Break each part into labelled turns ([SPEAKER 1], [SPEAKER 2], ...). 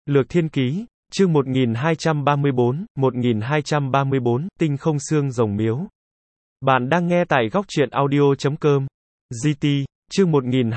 [SPEAKER 1] Lược Thiên Ký, chương 1234, Tinh Không Xương Rồng Miếu. Bạn đang nghe tại góc truyện audio.com. GT, chương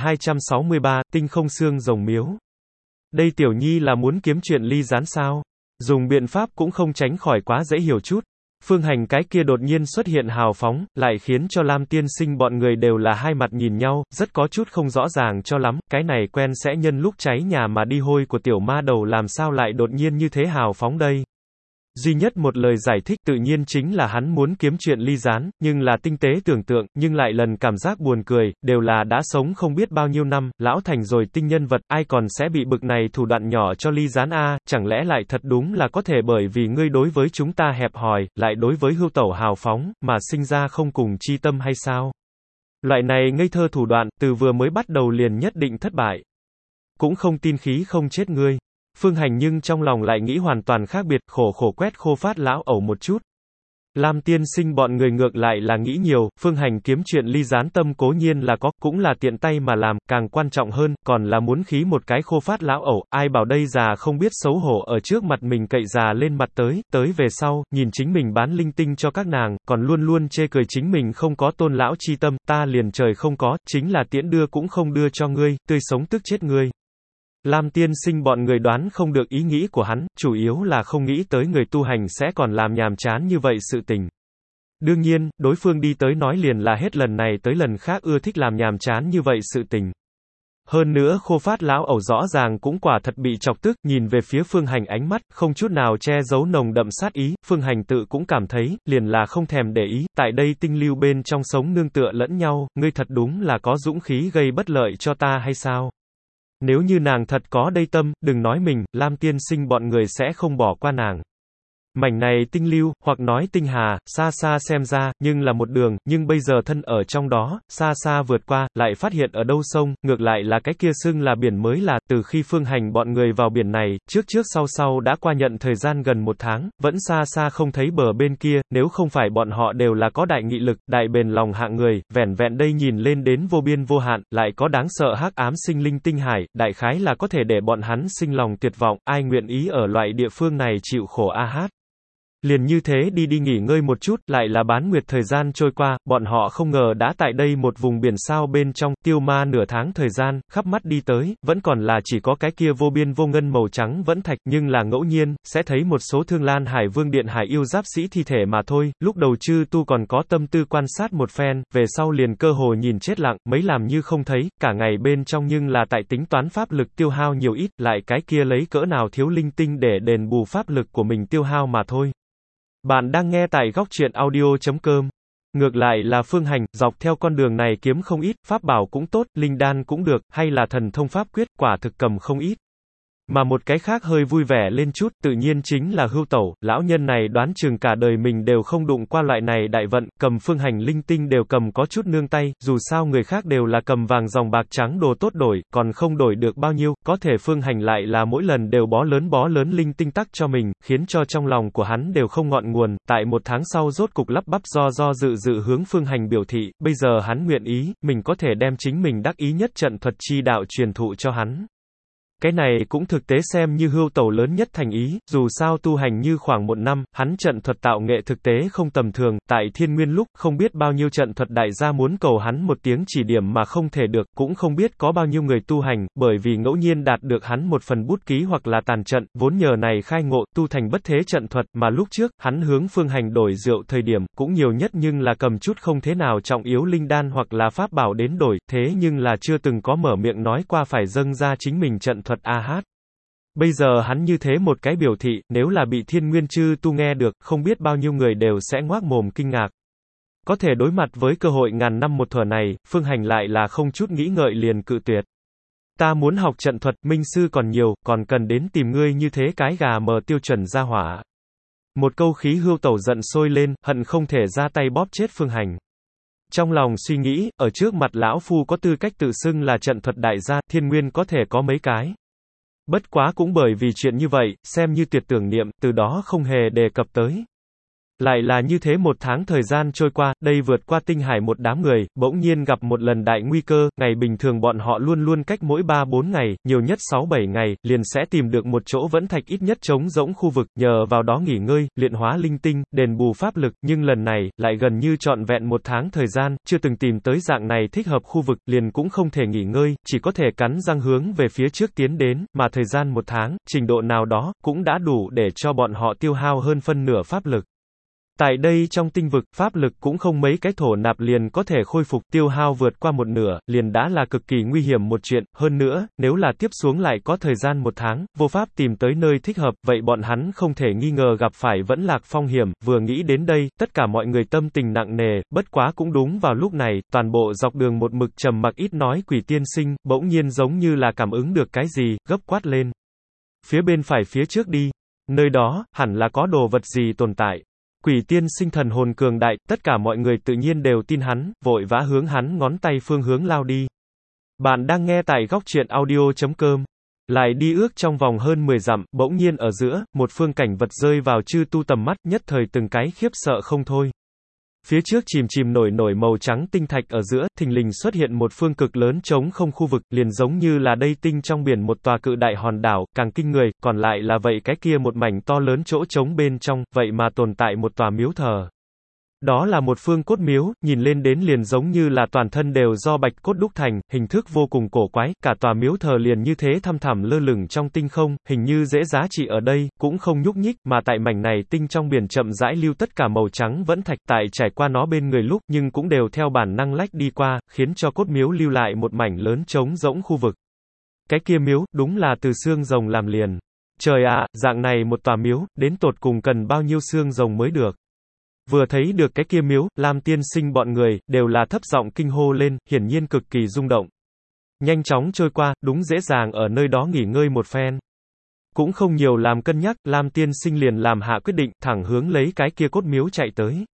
[SPEAKER 1] 1263, Tinh Không Xương Rồng Miếu. Đây Tiểu Nhi là muốn kiếm chuyện ly gián sao? Dùng biện pháp cũng không tránh khỏi quá dễ hiểu chút. Phương Hành cái kia đột nhiên xuất hiện hào phóng, lại khiến cho Lam Tiên Sinh bọn người đều là hai mặt nhìn nhau, rất có chút không rõ ràng cho lắm, cái này quen sẽ nhân lúc cháy nhà mà đi hôi của tiểu ma đầu làm sao lại đột nhiên như thế hào phóng đây. Duy nhất một lời giải thích tự nhiên chính là hắn muốn kiếm chuyện ly gián, nhưng là tinh tế tưởng tượng, nhưng lại lần cảm giác buồn cười, đều là đã sống không biết bao nhiêu năm, lão thành rồi tinh nhân vật, ai còn sẽ bị bực này thủ đoạn nhỏ cho ly gián a, chẳng lẽ lại thật đúng là có thể bởi vì ngươi đối với chúng ta hẹp hòi, lại đối với hưu tẩu hào phóng, mà sinh ra không cùng chi tâm hay sao? Loại này ngây thơ thủ đoạn, từ vừa mới bắt đầu liền nhất định thất bại. Cũng không tin khí không chết ngươi. Phương Hành nhưng trong lòng lại nghĩ hoàn toàn khác biệt, khổ quét khô phát lão ẩu một chút. Lam Tiên Sinh bọn người ngược lại là nghĩ nhiều, Phương Hành kiếm chuyện ly gián tâm cố nhiên là có, cũng là tiện tay mà làm, càng quan trọng hơn, còn là muốn khí một cái khô phát lão ẩu, ai bảo đây già không biết xấu hổ ở trước mặt mình cậy già lên mặt tới về sau, nhìn chính mình bán linh tinh cho các nàng, còn luôn luôn chê cười chính mình không có tôn lão chi tâm, ta liền trời không có, chính là tiễn đưa cũng không đưa cho ngươi, tươi sống tức chết ngươi. Lam Tiên Sinh bọn người đoán không được ý nghĩ của hắn, chủ yếu là không nghĩ tới người tu hành sẽ còn làm nhàm chán như vậy sự tình. Đương nhiên, đối phương đi tới nói liền là hết lần này tới lần khác ưa thích làm nhàm chán như vậy sự tình. Hơn nữa khô phát lão ẩu rõ ràng cũng quả thật bị chọc tức, nhìn về phía Phương Hành ánh mắt, không chút nào che giấu nồng đậm sát ý, Phương Hành tự cũng cảm thấy, liền là không thèm để ý, tại đây tinh lưu bên trong sống nương tựa lẫn nhau, ngươi thật đúng là có dũng khí gây bất lợi cho ta hay sao? Nếu như nàng thật có đây tâm, đừng nói mình, Lam Tiên Sinh bọn người sẽ không bỏ qua nàng. Mảnh này tinh lưu, hoặc nói tinh hà, xa xa xem ra, nhưng là một đường, nhưng bây giờ thân ở trong đó, xa xa vượt qua, lại phát hiện ở đâu sông, ngược lại là cái kia xưng là biển mới là, từ khi Phương Hành bọn người vào biển này, trước sau đã qua nhận thời gian gần 1 tháng, vẫn xa xa không thấy bờ bên kia, nếu không phải bọn họ đều là có đại nghị lực, đại bền lòng hạng người, vẻn vẹn đây nhìn lên đến vô biên vô hạn, lại có đáng sợ hắc ám sinh linh tinh hải, đại khái là có thể để bọn hắn sinh lòng tuyệt vọng, ai nguyện ý ở loại địa phương này chịu khổ a hát. Liền như thế đi nghỉ ngơi một chút, lại là bán nguyệt thời gian trôi qua, bọn họ không ngờ đã tại đây một vùng biển sao bên trong, tiêu ma nửa tháng thời gian, khắp mắt đi tới, vẫn còn là chỉ có cái kia vô biên vô ngân màu trắng vẫn thạch, nhưng là ngẫu nhiên, sẽ thấy một số Thương Lan Hải Vương Điện Hải yêu giáp sĩ thi thể mà thôi, lúc đầu chư tu còn có tâm tư quan sát một phen, về sau liền cơ hồ nhìn chết lặng, mấy làm như không thấy, cả ngày bên trong nhưng là tại tính toán pháp lực tiêu hao nhiều ít, lại cái kia lấy cỡ nào thiếu linh tinh để đền bù pháp lực của mình tiêu hao mà thôi. Bạn đang nghe tại góc truyện audio.com. Ngược lại là Phương Hành, dọc theo con đường này kiếm không ít, pháp bảo cũng tốt, linh đan cũng được, hay là thần thông pháp quyết, quả thực cầm không ít. Mà một cái khác hơi vui vẻ lên chút, tự nhiên chính là hưu tẩu, lão nhân này đoán chừng cả đời mình đều không đụng qua loại này đại vận, cầm Phương Hành linh tinh đều cầm có chút nương tay, dù sao người khác đều là cầm vàng dòng bạc trắng đồ tốt đổi, còn không đổi được bao nhiêu, có thể Phương Hành lại là mỗi lần đều bó lớn linh tinh tắc cho mình, khiến cho trong lòng của hắn đều không ngọn nguồn, tại 1 tháng sau rốt cục lắp bắp do dự hướng Phương Hành biểu thị, bây giờ hắn nguyện ý, mình có thể đem chính mình đắc ý nhất trận thuật chi đạo truyền thụ cho hắn. Cái này cũng thực tế xem như hưu tẩu lớn nhất thành ý, dù sao tu hành như khoảng 1 năm, hắn trận thuật tạo nghệ thực tế không tầm thường, tại thiên nguyên lúc, không biết bao nhiêu trận thuật đại gia muốn cầu hắn một tiếng chỉ điểm mà không thể được, cũng không biết có bao nhiêu người tu hành, bởi vì ngẫu nhiên đạt được hắn một phần bút ký hoặc là tàn trận, vốn nhờ này khai ngộ, tu thành bất thế trận thuật, mà lúc trước, hắn hướng Phương Hành đổi rượu thời điểm, cũng nhiều nhất nhưng là cầm chút không thế nào trọng yếu linh đan hoặc là pháp bảo đến đổi, thế nhưng là chưa từng có mở miệng nói qua phải dâng ra chính mình trận thuật a hát. Bây giờ hắn như thế một cái biểu thị, nếu là bị thiên nguyên chư tu nghe được, không biết bao nhiêu người đều sẽ ngoác mồm kinh ngạc. Có thể đối mặt với cơ hội ngàn năm một thuở này, Phương Hành lại là không chút nghĩ ngợi liền cự tuyệt. Ta muốn học trận thuật, minh sư còn nhiều, còn cần đến tìm ngươi như thế cái gà mờ tiêu chuẩn ra hỏa. Một câu khí hưu tẩu giận sôi lên, hận không thể ra tay bóp chết Phương Hành. Trong lòng suy nghĩ, ở trước mặt lão phu có tư cách tự xưng là trận thuật đại gia, thiên nguyên có thể có mấy cái. Bất quá cũng bởi vì chuyện như vậy, xem như tuyệt tưởng niệm, từ đó không hề đề cập tới. Lại là như thế một tháng thời gian trôi qua, đây vượt qua tinh hải một đám người, bỗng nhiên gặp một lần đại nguy cơ, ngày bình thường bọn họ luôn luôn cách mỗi 3-4 ngày, nhiều nhất 6-7 ngày, liền sẽ tìm được một chỗ vẫn thạch ít nhất trống rỗng khu vực, nhờ vào đó nghỉ ngơi, luyện hóa linh tinh, đền bù pháp lực, nhưng lần này, lại gần như trọn vẹn một tháng thời gian, chưa từng tìm tới dạng này thích hợp khu vực, liền cũng không thể nghỉ ngơi, chỉ có thể cắn răng hướng về phía trước tiến đến, mà thời gian một tháng, trình độ nào đó, cũng đã đủ để cho bọn họ tiêu hao hơn phân nửa pháp lực. Tại đây trong tinh vực, pháp lực cũng không mấy cái thổ nạp liền có thể khôi phục, tiêu hao vượt qua một nửa, liền đã là cực kỳ nguy hiểm một chuyện, hơn nữa, nếu là tiếp xuống lại có thời gian một tháng, vô pháp tìm tới nơi thích hợp, vậy bọn hắn không thể nghi ngờ gặp phải vẫn lạc phong hiểm, vừa nghĩ đến đây, tất cả mọi người tâm tình nặng nề, bất quá cũng đúng vào lúc này, toàn bộ dọc đường một mực trầm mặc ít nói Quỷ tiên sinh, bỗng nhiên giống như là cảm ứng được cái gì, gấp quát lên. Phía bên phải phía trước đi, nơi đó, hẳn là có đồ vật gì tồn tại. Quỷ tiên sinh thần hồn cường đại, tất cả mọi người tự nhiên đều tin hắn, vội vã hướng hắn ngón tay phương hướng lao đi. Bạn đang nghe tại góc truyện audio.com. Lại đi ước trong vòng hơn 10 dặm, bỗng nhiên ở giữa, một phương cảnh vật rơi vào chư tu tầm mắt, nhất thời từng cái khiếp sợ không thôi. Phía trước chìm chìm nổi nổi màu trắng tinh thạch ở giữa, thình lình xuất hiện một phương cực lớn trống không khu vực, liền giống như là đây tinh trong biển một tòa cự đại hòn đảo, càng kinh người, còn lại là vậy cái kia một mảnh to lớn chỗ trống bên trong, vậy mà tồn tại một tòa miếu thờ. Đó là một phương cốt miếu, nhìn lên đến liền giống như là toàn thân đều do bạch cốt đúc thành, hình thức vô cùng cổ quái, cả tòa miếu thờ liền như thế thăm thẳm lơ lửng trong tinh không, hình như dễ giá trị ở đây, cũng không nhúc nhích, mà tại mảnh này tinh trong biển chậm rãi lưu tất cả màu trắng vẫn thạch, tại trải qua nó bên người lúc, nhưng cũng đều theo bản năng lách đi qua, khiến cho cốt miếu lưu lại một mảnh lớn trống rỗng khu vực. Cái kia miếu, đúng là từ xương rồng làm liền. Trời ạ, dạng này một tòa miếu, đến tột cùng cần bao nhiêu xương rồng mới được. Vừa thấy được cái kia miếu, Lam tiên sinh bọn người, đều là thấp giọng kinh hô lên, hiển nhiên cực kỳ rung động. Nhanh chóng trôi qua, đúng dễ dàng ở nơi đó nghỉ ngơi một phen. Cũng không nhiều làm cân nhắc, Lam tiên sinh liền làm hạ quyết định, thẳng hướng lấy cái kia cốt miếu chạy tới.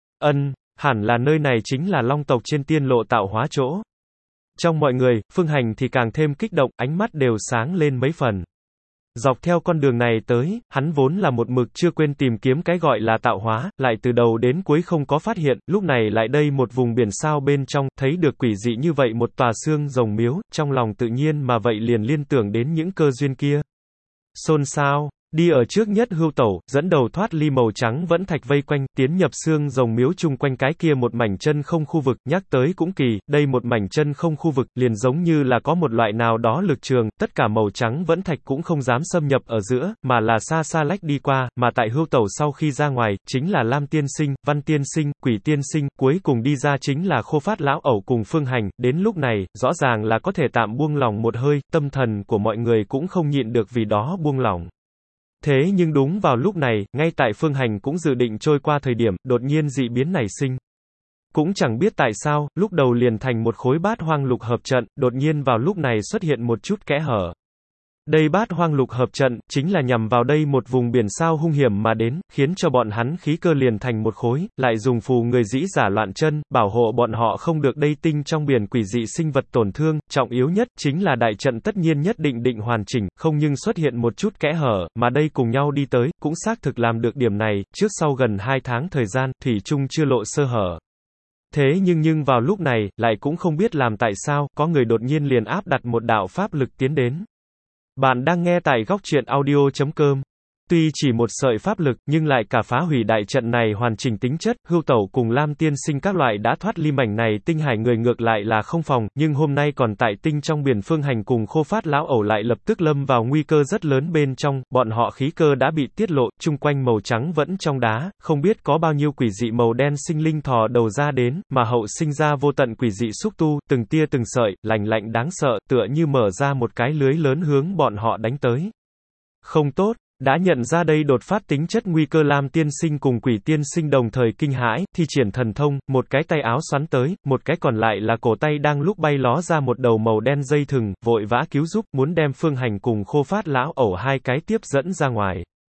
[SPEAKER 1] Hẳn là nơi này chính là Long tộc trên tiên lộ tạo hóa chỗ. Trong mọi người, Phương Hành thì càng thêm kích động, ánh mắt đều sáng lên mấy phần. Dọc theo con đường này tới, hắn vốn là một mực chưa quên tìm kiếm cái gọi là tạo hóa, lại từ đầu đến cuối không có phát hiện, lúc này lại đây một vùng biển sao bên trong, thấy được quỷ dị như vậy một tòa xương rồng miếu, trong lòng tự nhiên mà vậy liền liên tưởng đến những cơ duyên kia. Xôn xao. Đi ở trước nhất Hưu Tẩu, dẫn đầu thoát ly màu trắng vẫn thạch vây quanh, tiến nhập xương rồng miếu chung quanh cái kia một mảnh chân không khu vực, nhắc tới cũng kỳ, đây một mảnh chân không khu vực, liền giống như là có một loại nào đó lực trường, tất cả màu trắng vẫn thạch cũng không dám xâm nhập ở giữa, mà là xa xa lách đi qua, mà tại Hưu Tẩu sau khi ra ngoài, chính là Lam tiên sinh, Văn tiên sinh, Quỷ tiên sinh, cuối cùng đi ra chính là Khô Phát lão ẩu cùng Phương Hành, đến lúc này, rõ ràng là có thể tạm buông lỏng một hơi, tâm thần của mọi người cũng không nhịn được vì đó buông lỏng. Thế nhưng đúng vào lúc này, ngay tại Phương Hành cũng dự định trôi qua thời điểm, đột nhiên dị biến nảy sinh. Cũng chẳng biết tại sao, lúc đầu liền thành một khối bát hoang lục hợp trận, đột nhiên vào lúc này xuất hiện một chút kẽ hở. Đây bát hoang lục hợp trận, chính là nhằm vào đây một vùng biển sao hung hiểm mà đến, khiến cho bọn hắn khí cơ liền thành một khối, lại dùng phù người dĩ giả loạn chân, bảo hộ bọn họ không được đây tinh trong biển quỷ dị sinh vật tổn thương, trọng yếu nhất, chính là đại trận tất nhiên nhất định hoàn chỉnh, không nhưng xuất hiện một chút kẽ hở, mà đây cùng nhau đi tới, cũng xác thực làm được điểm này, trước sau gần 2 tháng thời gian, thủy chung chưa lộ sơ hở. Thế nhưng vào lúc này, lại cũng không biết làm tại sao, có người đột nhiên liền áp đặt một đạo pháp lực tiến đến. Bạn đang nghe tại góc truyện audio.com. Tuy chỉ một sợi pháp lực, nhưng lại cả phá hủy đại trận này hoàn chỉnh tính chất, Hưu Tẩu cùng Lam tiên sinh các loại đã thoát ly mảnh này tinh hải người ngược lại là không phòng, nhưng hôm nay còn tại tinh trong biển Phương Hành cùng Khô Phát lão ẩu lại lập tức lâm vào nguy cơ rất lớn bên trong, bọn họ khí cơ đã bị tiết lộ, chung quanh màu trắng vẫn trong đá, không biết có bao nhiêu quỷ dị màu đen sinh linh thò đầu ra đến, mà hậu sinh ra vô tận quỷ dị xúc tu, từng tia từng sợi, lạnh lạnh đáng sợ, tựa như mở ra một cái lưới lớn hướng bọn họ đánh tới. Không tốt. Đã nhận ra đây đột phát tính chất nguy cơ, Lam tiên sinh cùng Quỷ tiên sinh đồng thời kinh hãi, thi triển thần thông, một cái tay áo xoắn tới, một cái còn lại là cổ tay đang lúc bay ló ra một đầu màu đen dây thừng, vội vã cứu giúp, muốn đem Phương Hành cùng Khô Phát lão ẩu hai cái tiếp dẫn ra ngoài.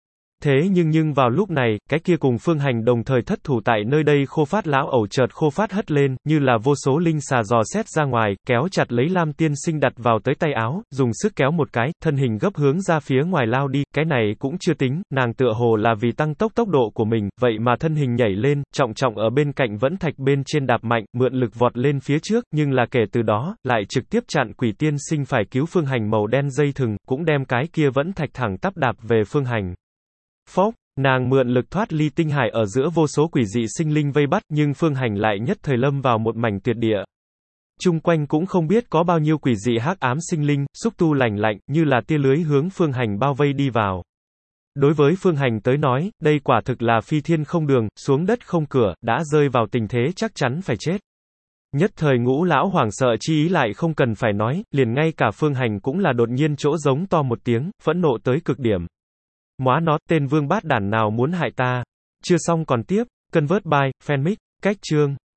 [SPEAKER 1] Thế nhưng vào lúc này, cái kia cùng Phương Hành đồng thời thất thủ tại nơi đây Khô Phát lão ẩu chợt khô phát hất lên, như là vô số linh xà dò xét ra ngoài, kéo chặt lấy Lam tiên sinh đặt vào tới tay áo, dùng sức kéo một cái, thân hình gấp hướng ra phía ngoài lao đi, cái này cũng chưa tính, nàng tựa hồ là vì tăng tốc độ của mình, vậy mà thân hình nhảy lên, trọng ở bên cạnh vẫn thạch bên trên đạp mạnh, mượn lực vọt lên phía trước, nhưng là kể từ đó, lại trực tiếp chặn Quỷ tiên sinh phải cứu Phương Hành màu đen dây thừng, cũng đem cái kia vẫn thạch thẳng tắp đạp về Phương Hành. Phốc, nàng mượn lực thoát ly tinh hải ở giữa vô số quỷ dị sinh linh vây bắt, nhưng Phương Hành lại nhất thời lâm vào một mảnh tuyệt địa. Chung quanh cũng không biết có bao nhiêu quỷ dị hắc ám sinh linh, xúc tu lành lạnh, như là tia lưới hướng Phương Hành bao vây đi vào. Đối với Phương Hành tới nói, đây quả thực là phi thiên không đường, xuống đất không cửa, đã rơi vào tình thế chắc chắn phải chết. Nhất thời Ngũ lão hoảng sợ chi ý lại không cần phải nói, liền ngay cả Phương Hành cũng là đột nhiên chỗ giống to một tiếng, phẫn nộ tới cực điểm. Móa nó, tên vương bát đản nào muốn hại ta? Chưa xong còn tiếp, Convert by, Fanmic, cách chương.